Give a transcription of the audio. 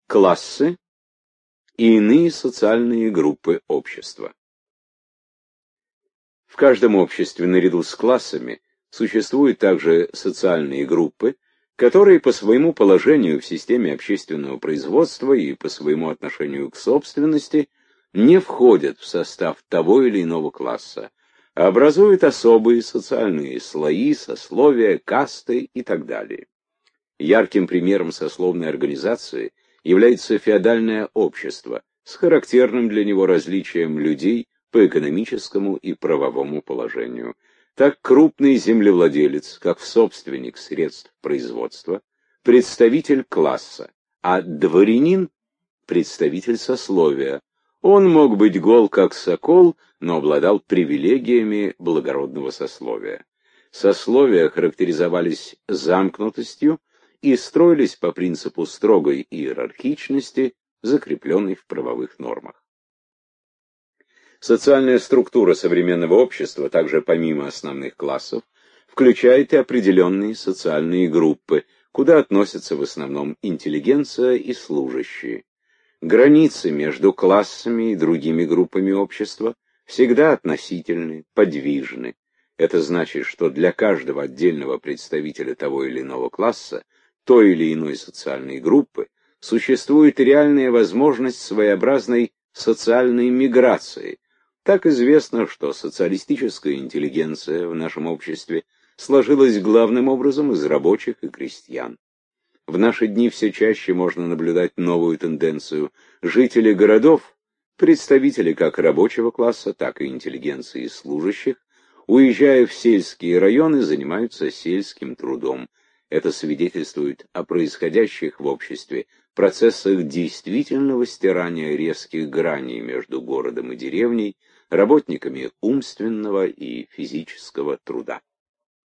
классы и иные социальные группы общества. В каждом обществе наряду с классами существуют также социальные группы, которые по своему положению в системе общественного производства и по своему отношению к собственности не входят в состав того или иного класса, а образуют особые социальные слои, сословия, касты и так далее. Ярким примером сословной организации является феодальное общество с характерным для него различием людей по экономическому и правовому положению. Так крупный землевладелец, как собственник средств производства, представитель класса, а дворянин – представитель сословия. Он мог быть гол, как сокол, но обладал привилегиями благородного сословия. Сословия характеризовались замкнутостью и строились по принципу строгой иерархичности, закрепленной в правовых нормах. Социальная структура современного общества, также помимо основных классов, включает и определенные социальные группы, куда относятся в основном интеллигенция и служащие. Границы между классами и другими группами общества всегда относительны, подвижны. Это значит, что для каждого отдельного представителя того или иного класса, той или иной социальной группы, существует реальная возможность своеобразной социальной миграции. Так известно, что социалистическая интеллигенция в нашем обществе сложилась главным образом из рабочих и крестьян. В наши дни все чаще можно наблюдать новую тенденцию. Жители городов, представители как рабочего класса, так и интеллигенции и служащих, уезжая в сельские районы, занимаются сельским трудом. Это свидетельствует о происходящих в обществе процессах действительного стирания резких граней между городом и деревней, работниками умственного и физического труда.